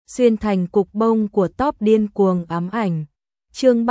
xuyên thành cục bông của top điên cuồng ám ảnh. Chương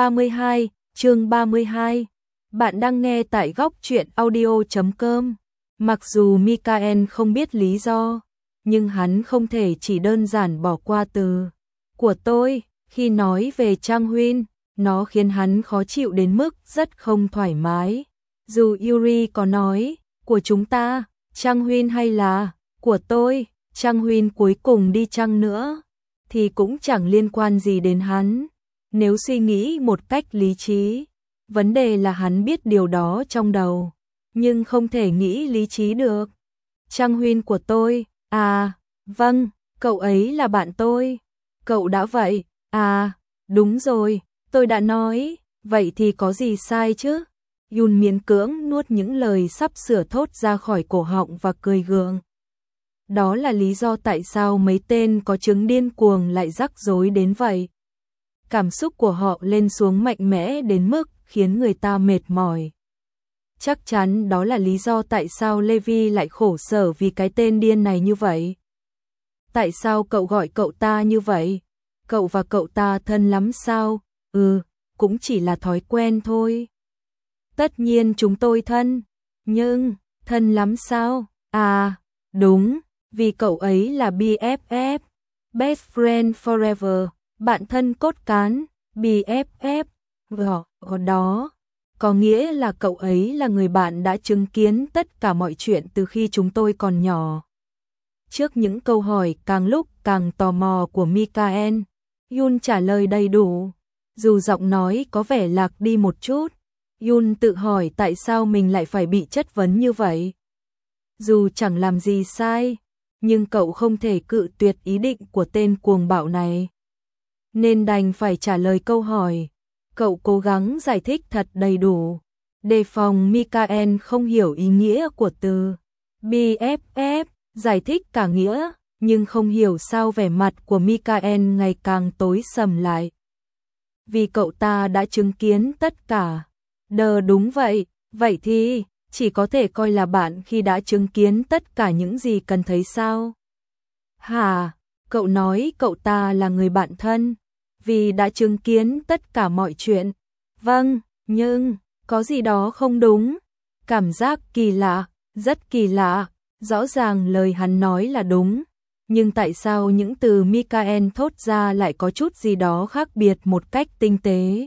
32. Bạn đang nghe tại góc truyện audio.com. Mặc dù Mikael không biết lý do, nhưng hắn không thể chỉ đơn giản bỏ qua từ của tôi. Khi nói về Trang Huyên, nó khiến hắn khó chịu đến mức rất không thoải mái. Dù Yuri có nói, của chúng ta, Trang Huyên hay là, của tôi, Trang Huyên cuối cùng đi chăng nữa, thì cũng chẳng liên quan gì đến hắn. Nếu suy nghĩ một cách lý trí, vấn đề là hắn biết điều đó trong đầu, nhưng không thể nghĩ lý trí được. Trang Huyên của tôi, à, vâng, cậu ấy là bạn tôi. Cậu đã vậy, à, đúng rồi, tôi đã nói, vậy thì có gì sai chứ? Yun miễn cưỡng nuốt những lời sắp sửa thốt ra khỏi cổ họng và cười gượng. Đó là lý do tại sao mấy tên có chứng điên cuồng lại rắc rối đến vậy. Cảm xúc của họ lên xuống mạnh mẽ đến mức khiến người ta mệt mỏi. Chắc chắn đó là lý do tại sao Levi lại khổ sở vì cái tên điên này như vậy. Tại sao cậu gọi cậu ta như vậy? Cậu và cậu ta thân lắm sao? Cũng chỉ là thói quen thôi. Tất nhiên chúng tôi thân, nhưng thân lắm sao? À, đúng, vì cậu ấy là BFF, Best Friend Forever, bạn thân cốt cán, BFF. Đó có nghĩa là cậu ấy là người bạn đã chứng kiến tất cả mọi chuyện từ khi chúng tôi còn nhỏ. Trước những câu hỏi càng lúc càng tò mò của Mikael, Yun trả lời đầy đủ. Dù giọng nói có vẻ lạc đi một chút, Yun tự hỏi tại sao mình lại phải bị chất vấn như vậy. Dù chẳng làm gì sai, nhưng cậu không thể cự tuyệt ý định của tên cuồng bạo này, nên đành phải trả lời câu hỏi. Cậu cố gắng giải thích thật đầy đủ, đề phòng Mikael không hiểu ý nghĩa của từ BFF, giải thích cả nghĩa, nhưng không hiểu sao vẻ mặt của Mikael ngày càng tối sầm lại. Vì cậu ta đã chứng kiến tất cả. Đúng vậy, vậy thì chỉ có thể coi là bạn khi đã chứng kiến tất cả những gì cần thấy sao? Hả? Cậu nói cậu ta là người bạn thân, vì đã chứng kiến tất cả mọi chuyện. Vâng, nhưng có gì đó không đúng. Cảm giác kỳ lạ, rất kỳ lạ. Rõ ràng lời hắn nói là đúng, nhưng tại sao những từ Mikael thốt ra lại có chút gì đó khác biệt một cách tinh tế?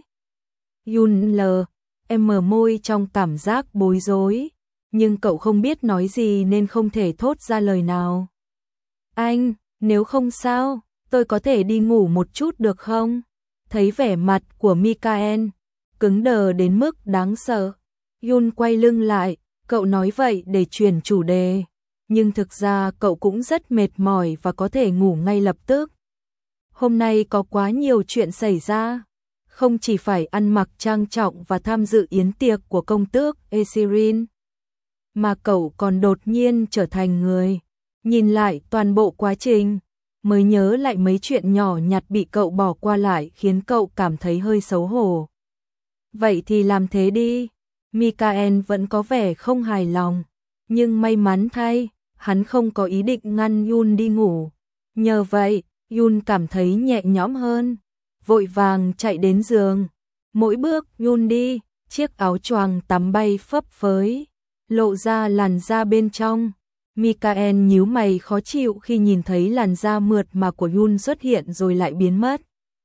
Yun mở môi trong cảm giác bối rối, nhưng cậu không biết nói gì nên không thể thốt ra lời nào. Anh, nếu không sao, tôi có thể đi ngủ một chút được không? Thấy vẻ mặt của Mikael cứng đờ đến mức đáng sợ, Yun quay lưng lại. Cậu nói vậy để chuyển chủ đề, nhưng thực ra cậu cũng rất mệt mỏi và có thể ngủ ngay lập tức. Hôm nay có quá nhiều chuyện xảy ra, không chỉ phải ăn mặc trang trọng và tham dự yến tiệc của công tước Esirin, mà cậu còn đột nhiên trở thành người. Nhìn lại toàn bộ quá trình, mới nhớ lại mấy chuyện nhỏ nhặt bị cậu bỏ qua lại khiến cậu cảm thấy hơi xấu hổ. Vậy thì làm thế đi. Mikael vẫn có vẻ không hài lòng, nhưng may mắn thay, hắn không có ý định ngăn Yun đi ngủ. Nhờ vậy, Yun cảm thấy nhẹ nhõm hơn, vội vàng chạy đến giường. Mỗi bước Yun đi, chiếc áo choàng tắm bay phấp phới, lộ ra làn da bên trong. Mikael nhíu mày khó chịu khi nhìn thấy làn da mượt mà của Yun xuất hiện rồi lại biến mất.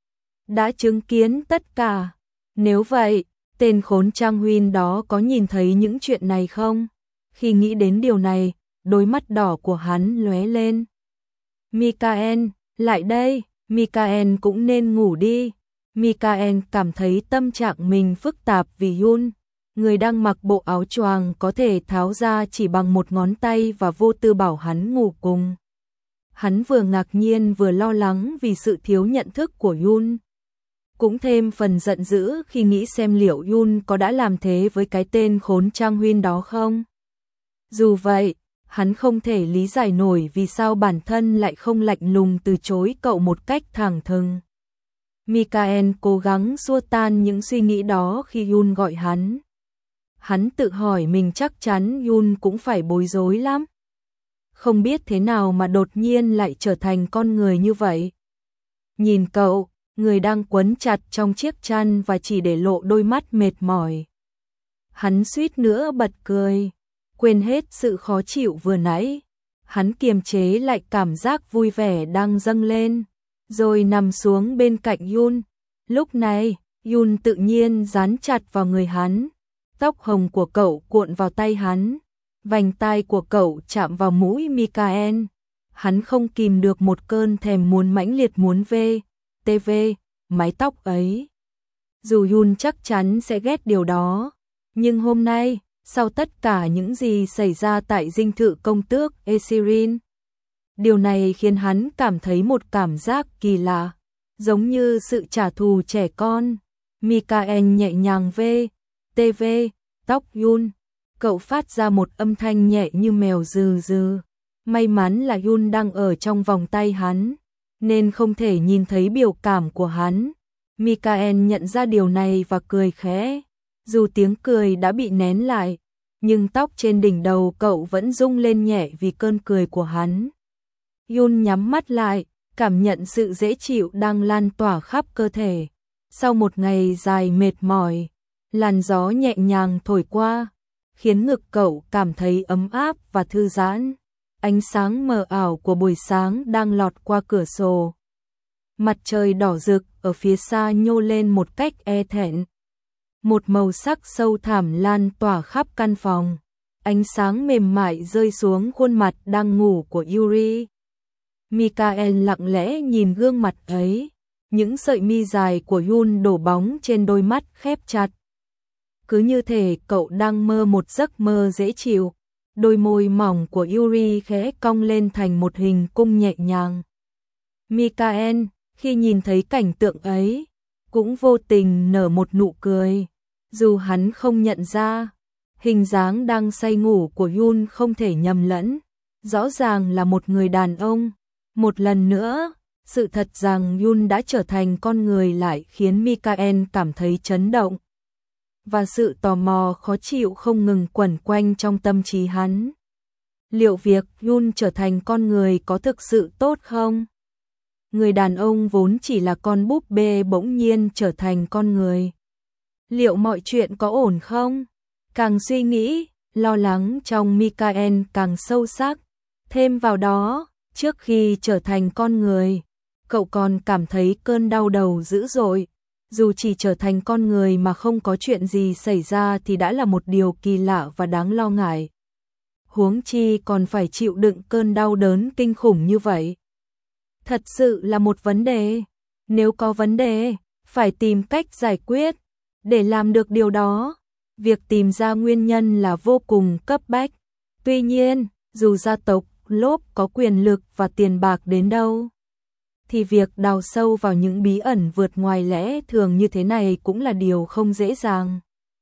Đã chứng kiến tất cả. Nếu vậy, tên khốn Trang Huyên đó có nhìn thấy những chuyện này không? Khi nghĩ đến điều này, đôi mắt đỏ của hắn lóe lên. Mikael, lại đây, Mikael cũng nên ngủ đi. Mikael cảm thấy tâm trạng mình phức tạp vì Yun, người đang mặc bộ áo choàng có thể tháo ra chỉ bằng một ngón tay và vô tư bảo hắn ngủ cùng. Hắn vừa ngạc nhiên vừa lo lắng vì sự thiếu nhận thức của Yun, cũng thêm phần giận dữ khi nghĩ xem liệu Yun có đã làm thế với cái tên khốn Trang Huyên đó không. Dù vậy, hắn không thể lý giải nổi vì sao bản thân lại không lạnh lùng từ chối cậu một cách thẳng thừng. Mikael cố gắng xua tan những suy nghĩ đó khi Yun gọi hắn. Hắn tự hỏi mình chắc chắn Yun cũng phải bối rối lắm. Không biết thế nào mà đột nhiên lại trở thành con người như vậy. nhìn cậu, người đang quấn chặt trong chiếc chăn và chỉ để lộ đôi mắt mệt mỏi. Hắn suýt nữa bật cười, quên hết sự khó chịu vừa nãy. Hắn kiềm chế lại cảm giác vui vẻ đang dâng lên, rồi nằm xuống bên cạnh Yun. Lúc này, Yun tự nhiên dán chặt vào người hắn. Tóc hồng của cậu cuộn vào tay hắn, vành tai của cậu chạm vào mũi Mikael. Hắn không kìm được một cơn thèm muốn mãnh liệt muốn về mái tóc ấy. Dù Yun chắc chắn sẽ ghét điều đó, nhưng hôm nay, sau tất cả những gì xảy ra tại dinh thự công tước Esirin, điều này khiến hắn cảm thấy một cảm giác kỳ lạ, giống như sự trả thù trẻ con. Mikael nhẹ nhàng về tóc Yun, cậu phát ra một âm thanh nhẹ như mèo rừ rừ. May mắn là Yun đang ở trong vòng tay hắn, nên không thể nhìn thấy biểu cảm của hắn. Mikael nhận ra điều này và cười khẽ. Dù tiếng cười đã bị nén lại, nhưng tóc trên đỉnh đầu cậu vẫn rung lên nhẹ vì cơn cười của hắn. Yun nhắm mắt lại, cảm nhận sự dễ chịu đang lan tỏa khắp cơ thể. Sau một ngày dài mệt mỏi, làn gió nhẹ nhàng thổi qua, khiến ngực cậu cảm thấy ấm áp và thư giãn. Ánh sáng mờ ảo của buổi sáng đang lọt qua cửa sổ. Mặt trời đỏ rực ở phía xa nhô lên một cách e thẹn. Một màu sắc sâu thẳm lan tỏa khắp căn phòng. Ánh sáng mềm mại rơi xuống khuôn mặt đang ngủ của Yuri. Mikael lặng lẽ nhìn gương mặt ấy. Những sợi mi dài của Yun đổ bóng trên đôi mắt khép chặt. Cứ như thể cậu đang mơ một giấc mơ dễ chịu. Đôi môi mỏng của Yuri khẽ cong lên thành một hình cung nhẹ nhàng. Mikael, khi nhìn thấy cảnh tượng ấy, cũng vô tình nở một nụ cười. Dù hắn không nhận ra, hình dáng đang say ngủ của Yun không thể nhầm lẫn. Rõ ràng là một người đàn ông. Một lần nữa, sự thật rằng Yun đã trở thành con người lại khiến Mikael cảm thấy chấn động. Và sự tò mò khó chịu không ngừng quẩn quanh trong tâm trí hắn. Liệu việc Yun trở thành con người có thực sự tốt không? Người đàn ông vốn chỉ là con búp bê bỗng nhiên trở thành con người. Liệu mọi chuyện có ổn không? Càng suy nghĩ, lo lắng trong Mikael càng sâu sắc. Thêm vào đó, trước khi trở thành con người, cậu còn cảm thấy cơn đau đầu dữ dội. Dù chỉ trở thành con người mà không có chuyện gì xảy ra thì đã là một điều kỳ lạ và đáng lo ngại. Huống chi còn phải chịu đựng cơn đau đớn kinh khủng như vậy. Thật sự là một vấn đề. Nếu có vấn đề, phải tìm cách giải quyết. Để làm được điều đó, việc tìm ra nguyên nhân là vô cùng cấp bách. Tuy nhiên, dù gia tộc Lốp có quyền lực và tiền bạc đến đâu, thì việc đào sâu vào những bí ẩn vượt ngoài lẽ thường như thế này cũng là điều không dễ dàng.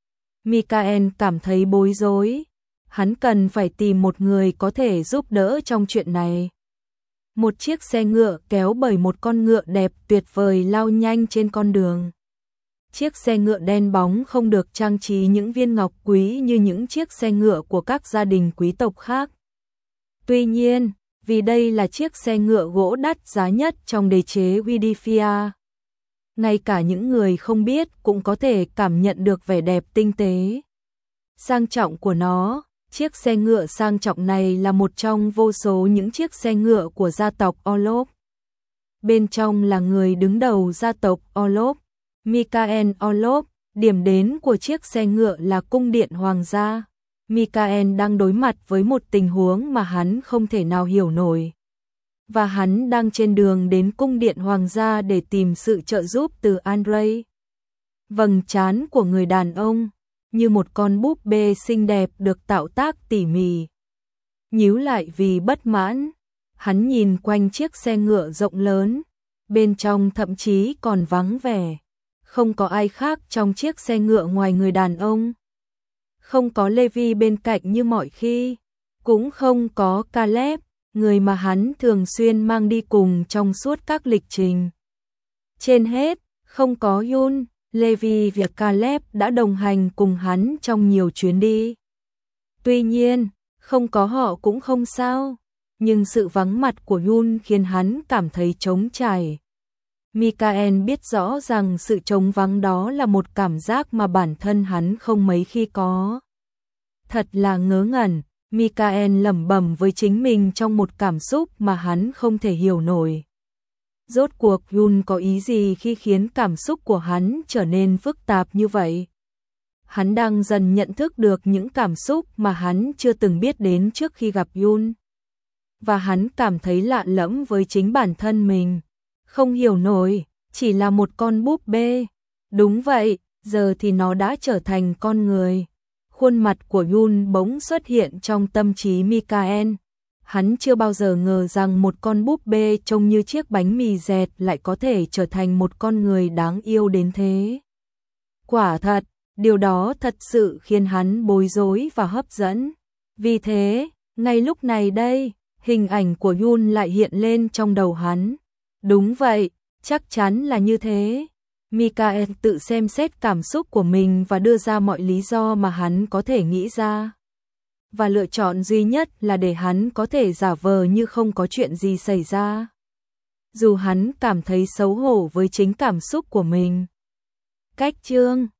Mikael cảm thấy bối rối. Hắn cần phải tìm một người có thể giúp đỡ trong chuyện này. Một chiếc xe ngựa kéo bởi một con ngựa đẹp tuyệt vời lao nhanh trên con đường. Chiếc xe ngựa đen bóng không được trang trí những viên ngọc quý như những chiếc xe ngựa của các gia đình quý tộc khác. Tuy nhiên, vì đây là chiếc xe ngựa gỗ đắt giá nhất trong đế chế Widifia, ngay cả những người không biết cũng có thể cảm nhận được vẻ đẹp tinh tế, sang trọng của nó. Chiếc xe ngựa sang trọng này là một trong vô số những chiếc xe ngựa của gia tộc Orlov. Bên trong là người đứng đầu gia tộc Orlov, Mikael Orlov. Điểm đến của chiếc xe ngựa là cung điện hoàng gia. Mikael đang đối mặt với một tình huống mà hắn không thể nào hiểu nổi. Và hắn đang trên đường đến cung điện hoàng gia để tìm sự trợ giúp từ Andrei. Vầng trán của người đàn ông, như một con búp bê xinh đẹp được tạo tác tỉ mỉ, nhíu lại vì bất mãn. Hắn nhìn quanh chiếc xe ngựa rộng lớn, bên trong thậm chí còn vắng vẻ. Không có ai khác trong chiếc xe ngựa ngoài người đàn ông. Không có Levi bên cạnh như mọi khi, cũng không có Caleb, người mà hắn thường xuyên mang đi cùng trong suốt các lịch trình. Trên hết, không có Yun. Levi và Caleb đã đồng hành cùng hắn trong nhiều chuyến đi. Tuy nhiên, không có họ cũng không sao, nhưng sự vắng mặt của Yun khiến hắn cảm thấy trống trải. Mikael biết rõ rằng sự trống vắng đó là một cảm giác mà bản thân hắn không mấy khi có. Thật là ngớ ngẩn, Mikael lẩm bẩm với chính mình trong một cảm xúc mà hắn không thể hiểu nổi. Rốt cuộc Yun có ý gì khi khiến cảm xúc của hắn trở nên phức tạp như vậy? Hắn đang dần nhận thức được những cảm xúc mà hắn chưa từng biết đến trước khi gặp Yun. Và hắn cảm thấy lạ lẫm với chính bản thân mình. Không hiểu nổi, chỉ là một con búp bê. Đúng vậy, giờ thì nó đã trở thành con người. Khuôn mặt của Yun bỗng xuất hiện trong tâm trí Mikael. Hắn chưa bao giờ ngờ rằng một con búp bê trông như chiếc bánh mì dẹt lại có thể trở thành một con người đáng yêu đến thế. Quả thật, điều đó thật sự khiến hắn bối rối và hấp dẫn. Vì thế, ngay lúc này đây, hình ảnh của Yun lại hiện lên trong đầu hắn. Đúng vậy, chắc chắn là như thế. Mikael tự xem xét cảm xúc của mình và đưa ra mọi lý do mà hắn có thể nghĩ ra. Và lựa chọn duy nhất là để hắn có thể giả vờ như không có chuyện gì xảy ra. Dù hắn cảm thấy xấu hổ với chính cảm xúc của mình. Cách chương